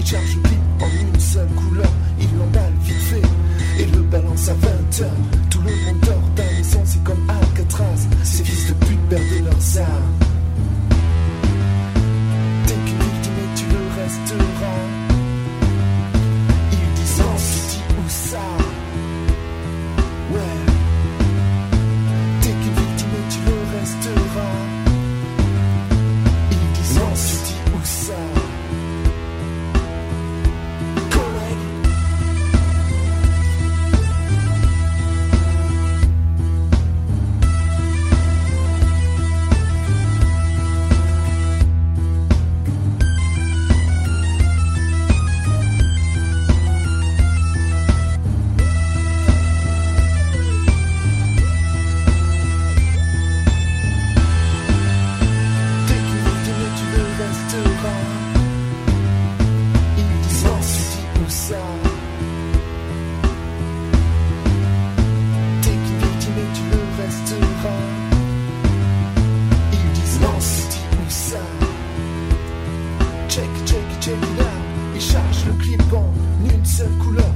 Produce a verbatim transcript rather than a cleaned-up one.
charge le clip en une seule couleur. Il l'emballe vite fait et le balance à vingt heures. Tout le monde dort dans les sons, c'est comme Alcatraz. Ces fils de pute perdent leurs armes. T'es qu'une victime et tu le resteras. Ils disent non, c'est dit où ça. Ouais. T'es qu'une victime et tu le resteras. Ils disent non, c'est dit où ça. Check, check, check it out. Il charge le clip en une seule couleur.